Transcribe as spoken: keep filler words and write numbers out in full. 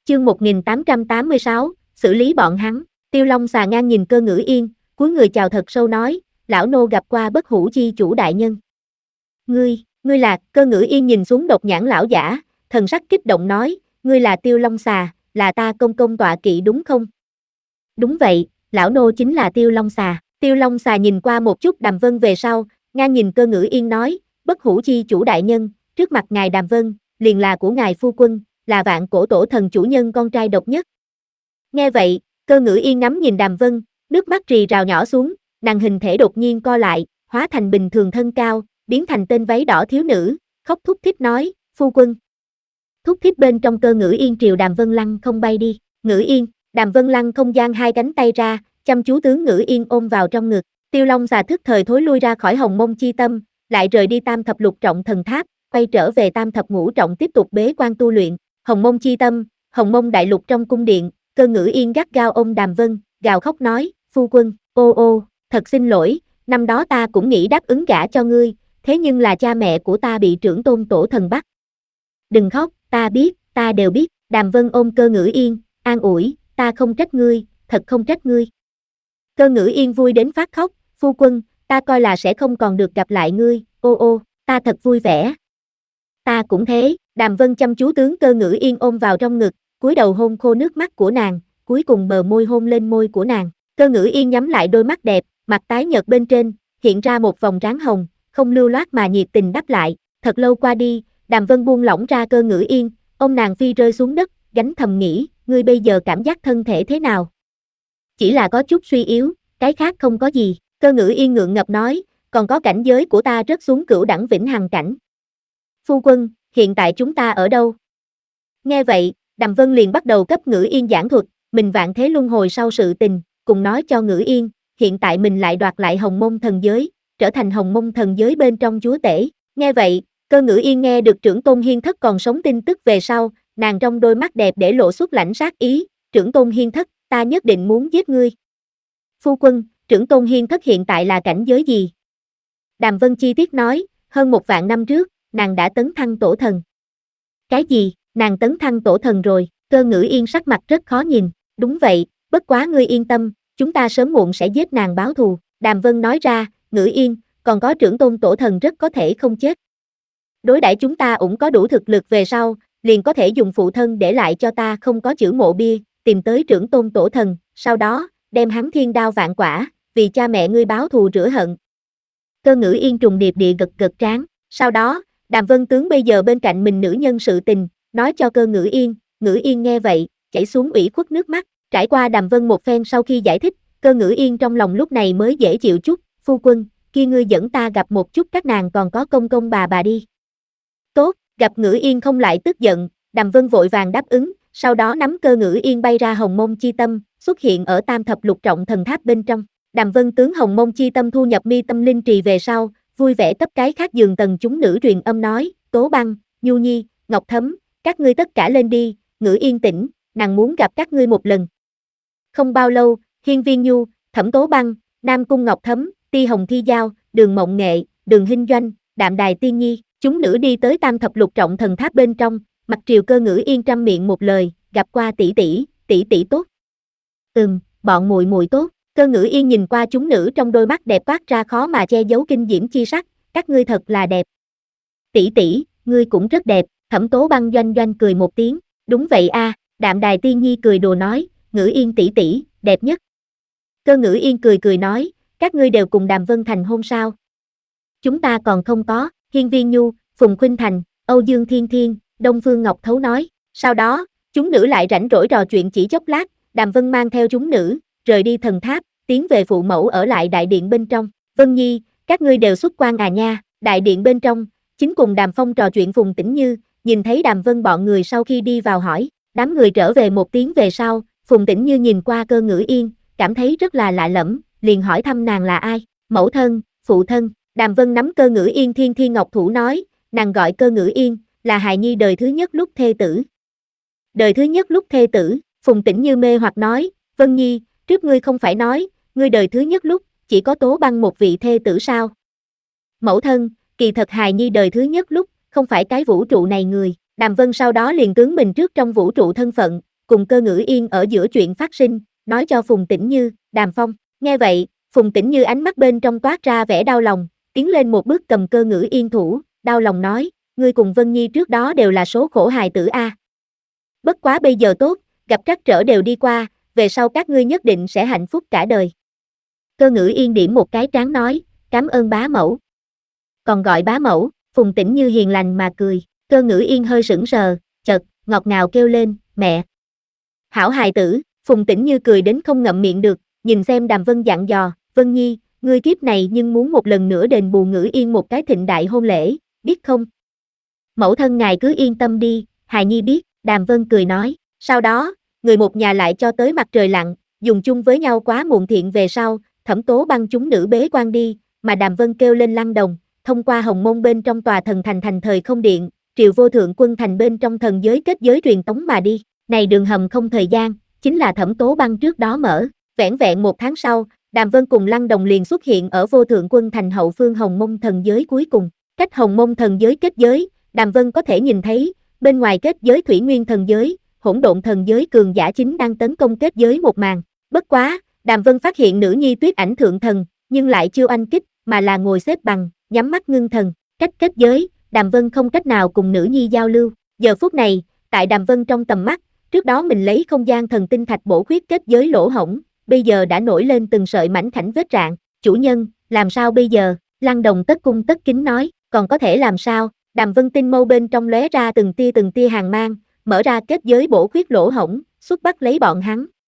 Chương một nghìn tám trăm tám mươi sáu, xử lý bọn hắn. Tiêu Long Xà ngang nhìn Cơ Ngữ Yên, cúi người chào thật sâu nói, lão nô gặp qua Bất Hủ chi chủ đại nhân. Ngươi, ngươi là? Cơ Ngữ Yên nhìn xuống độc nhãn lão giả, thần sắc kích động nói, ngươi là Tiêu Long Xà, là ta công công tọa kỵ đúng không? Đúng vậy, lão nô chính là Tiêu Long Xà. Tiêu Long Xà nhìn qua một chút Đàm Vân về sau, ngang nhìn Cơ Ngữ Yên nói, Bất Hủ chi chủ đại nhân, trước mặt ngài Đàm Vân, liền là của ngài phu quân, là vạn cổ tổ thần chủ nhân con trai độc nhất. Nghe vậy, Cơ Ngữ Yên ngắm nhìn Đàm Vân, nước mắt rì rào nhỏ xuống, nàng hình thể đột nhiên co lại, hóa thành bình thường thân cao, biến thành tên váy đỏ thiếu nữ, khóc thúc thích nói, phu quân. Thúc thích bên trong Cơ Ngữ Yên triều Đàm Vân lăng không bay đi, Ngữ Yên, Đàm Vân lăng không giang hai cánh tay ra, chăm chú tướng Ngữ Yên ôm vào trong ngực. Tiêu Long Xà thức thời thối lui ra khỏi Hồng Mông chi tâm, lại rời đi Tam thập lục trọng thần tháp, quay trở về Tam thập ngũ trọng tiếp tục bế quan tu luyện. Hồng Mông chi tâm, Hồng Mông đại lục trong cung điện, Cơ Ngữ Yên gắt gao ôm Đàm Vân, gào khóc nói, phu quân, ô ô, thật xin lỗi, năm đó ta cũng nghĩ đáp ứng gả cho ngươi, thế nhưng là cha mẹ của ta bị trưởng tôn tổ thần bắt. Đừng khóc, ta biết, ta đều biết. Đàm Vân ôm Cơ Ngữ Yên, an ủi, ta không trách ngươi, thật không trách ngươi. Cơ Ngữ Yên vui đến phát khóc, phu quân, ta coi là sẽ không còn được gặp lại ngươi, ô ô, ta thật vui vẻ. Ta cũng thế. Đàm Vân chăm chú tướng Cơ Ngữ Yên ôm vào trong ngực, cúi đầu hôn khô nước mắt của nàng, cuối cùng bờ môi hôn lên môi của nàng. Cơ Ngữ Yên nhắm lại đôi mắt đẹp, mặt tái nhợt bên trên, hiện ra một vòng trán hồng, không lưu loát mà nhiệt tình đáp lại. Thật lâu qua đi, Đàm Vân buông lỏng ra Cơ Ngữ Yên, ôm nàng phi rơi xuống đất, gánh thầm nghĩ, ngươi bây giờ cảm giác thân thể thế nào? Chỉ là có chút suy yếu, cái khác không có gì. Cơ Ngữ Yên ngượng ngập nói, còn có cảnh giới của ta rớt xuống cửu đẳng vĩnh hằng cảnh. Phu quân, hiện tại chúng ta ở đâu? Nghe vậy, Đàm Vân liền bắt đầu cấp Ngữ Yên giảng thuật, mình vạn thế luân hồi sau sự tình, cùng nói cho Ngữ Yên, hiện tại mình lại đoạt lại Hồng Mông thần giới, trở thành Hồng Mông thần giới bên trong chúa tể. Nghe vậy, Cơ Ngữ Yên nghe được trưởng tôn Hiên Thất còn sống tin tức về sau, nàng trong đôi mắt đẹp để lộ xuất lãnh sát ý, trưởng tôn Hiên Thất, ta nhất định muốn giết ngươi. Phu quân, trưởng tôn Hiên Thất hiện tại là cảnh giới gì? Đàm Vân chi tiết nói, hơn một vạn năm trước, nàng đã tấn thăng tổ thần. Cái gì, nàng tấn thăng tổ thần rồi? Cơ Ngữ Yên sắc mặt rất khó nhìn, đúng vậy, bất quá ngươi yên tâm, chúng ta sớm muộn sẽ giết nàng báo thù. Đàm Vân nói ra, Ngữ Yên, còn có trưởng tôn tổ thần rất có thể không chết. Đối đãi chúng ta cũng có đủ thực lực về sau, liền có thể dùng phụ thân để lại cho ta không có chữ mộ bia, tìm tới trưởng tôn tổ thần, sau đó, đem hắn thiên đao vạn quả, vì cha mẹ ngươi báo thù rửa hận. Cơ Ngữ Yên trùng điệp địa gật gật trán, sau đó, Đàm Vân tướng bây giờ bên cạnh mình nữ nhân sự tình, nói cho Cơ Ngữ Yên. Ngữ Yên nghe vậy, chảy xuống ủy khuất nước mắt, trải qua Đàm Vân một phen sau khi giải thích, Cơ Ngữ Yên trong lòng lúc này mới dễ chịu chút, phu quân, kia ngươi dẫn ta gặp một chút các nàng còn có công công bà bà đi. Tốt, gặp Ngữ Yên không lại tức giận, Đàm Vân vội vàng đáp ứng, sau đó nắm Cơ Ngữ Yên bay ra Hồng Mông chi tâm, xuất hiện ở Tam thập lục trọng thần tháp bên trong. Đàm Vân tướng Hồng Mông chi tâm thu nhập mi tâm linh trì về sau, vui vẻ cấp cái khác giường tầng chúng nữ truyền âm nói, Tố Băng, Nhu Nhi, Ngọc Thấm, các ngươi tất cả lên đi, Ngữ Yên tỉnh, nàng muốn gặp các ngươi một lần. Không bao lâu, Hiên Viên Nhu, Thẩm Tố Băng, Nam Cung Ngọc Thấm, Ti Hồng Thi Giao, Đường Mộng Nghệ, Đường Hinh Doanh, Đạm Đài Tiên Nhi, chúng nữ đi tới Tam thập lục trọng thần tháp bên trong, mặt triều Cơ Ngữ Yên trăm miệng một lời, gặp qua tỷ tỷ, tỷ tỷ tốt. Ừm, bọn muội muội tốt. Cơ Ngữ Yên nhìn qua chúng nữ trong đôi mắt đẹp toát ra khó mà che giấu kinh diễm chi sắc, các ngươi thật là đẹp. Tỷ tỷ, ngươi cũng rất đẹp. Thẩm Tố Băng doanh doanh cười một tiếng, đúng vậy a. À, Đạm Đài Tiên Nhi cười đùa nói, Ngữ Yên tỷ tỷ, đẹp nhất. Cơ Ngữ Yên cười cười nói, các ngươi đều cùng Đàm Vân thành hôn sao? Chúng ta còn không có. Hiên Viên Nhu, Phùng Khuynh Thành, Âu Dương Thiên Thiên, Đông Phương Ngọc Thấu nói. Sau đó, chúng nữ lại rảnh rỗi trò chuyện chỉ chốc lát, Đàm Vân mang theo chúng nữ, rời đi thần tháp, tiến về phụ mẫu ở lại đại điện bên trong. Vân Nhi, các ngươi đều xuất quan à nha. Đại điện bên trong, chính cùng Đàm Phong trò chuyện Phùng Tĩnh Như, nhìn thấy Đàm Vân bọn người sau khi đi vào hỏi, đám người trở về một tiếng về sau, Phùng Tĩnh Như nhìn qua Cơ Ngữ Yên, cảm thấy rất là lạ lẫm, liền hỏi thăm nàng là ai, mẫu thân, phụ thân. Đàm Vân nắm Cơ Ngữ Yên thiên thiên ngọc thủ nói, nàng gọi Cơ Ngữ Yên, là hài nhi đời thứ nhất lúc thê tử. Đời thứ nhất lúc thê tử, Phùng Tĩnh Như mê hoặc nói, Vân Nhi, trước ngươi không phải nói, ngươi đời thứ nhất lúc, chỉ có Tố Băng một vị thê tử sao? Mẫu thân, kỳ thật hài nhi đời thứ nhất lúc, không phải cái vũ trụ này người. Đàm Vân sau đó liền tướng mình trước trong vũ trụ thân phận, cùng Cơ Ngữ Yên ở giữa chuyện phát sinh, nói cho Phùng Tĩnh Như, Đàm Phong. Nghe vậy, Phùng Tĩnh Như ánh mắt bên trong toát ra vẻ đau lòng, tiến lên một bước cầm Cơ Ngữ Yên thủ, đau lòng nói, ngươi cùng Vân Nhi trước đó đều là số khổ hài tử a. Bất quá bây giờ tốt, gặp trắc trở đều đi qua, về sau các ngươi nhất định sẽ hạnh phúc cả đời. Cơ Ngữ Yên điểm một cái trán nói, cảm ơn bá mẫu. Còn gọi bá mẫu, Phùng Tĩnh Như hiền lành mà cười, Cơ Ngữ Yên hơi sững sờ, chợt, ngọt ngào kêu lên, mẹ. Hảo hài tử, Phùng Tĩnh Như cười đến không ngậm miệng được, nhìn xem Đàm Vân dặn dò, Vân Nhi, ngươi kiếp này nhưng muốn một lần nữa đền bù Ngữ Yên một cái thịnh đại hôn lễ, biết không? Mẫu thân ngài cứ yên tâm đi, hài nhi biết, Đàm Vân cười nói, sau đó, người một nhà lại cho tới mặt trời lặn, dùng chung với nhau quá muộn thiện về sau, Thẩm Tố Băng chúng nữ bế quan đi, mà Đàm Vân kêu lên Lăng Đồng, thông qua hồng môn bên trong tòa thần thành thành thời không điện, triệu vô thượng quân thành bên trong thần giới kết giới truyền tống mà đi, này đường hầm không thời gian, chính là Thẩm Tố Băng trước đó mở, vẻn vẹn một tháng sau, Đàm Vân cùng Lăng Đồng liền xuất hiện ở vô thượng quân thành hậu phương hồng môn thần giới cuối cùng, cách hồng môn thần giới kết giới, Đàm Vân có thể nhìn thấy, bên ngoài kết giới thủy nguyên thần giới, hỗn độn thần giới cường giả chính đang tấn công kết giới một màn, bất quá, Đàm Vân phát hiện nữ nhi Tuyết Ảnh thượng thần, nhưng lại chưa oanh kích, mà là ngồi xếp bằng, nhắm mắt ngưng thần, cách kết giới, Đàm Vân không cách nào cùng nữ nhi giao lưu, giờ phút này, tại Đàm Vân trong tầm mắt, trước đó mình lấy không gian thần tinh thạch bổ khuyết kết giới lỗ hổng, bây giờ đã nổi lên từng sợi mảnh khảnh vết rạn, chủ nhân, làm sao bây giờ, Lăng Đồng tất cung tất kính nói, còn có thể làm sao, Đàm Vân tinh mâu bên trong lóe ra từng tia từng tia hàn mang, mở ra kết giới bổ khuyết lỗ hổng, xuất bắt lấy bọn hắn,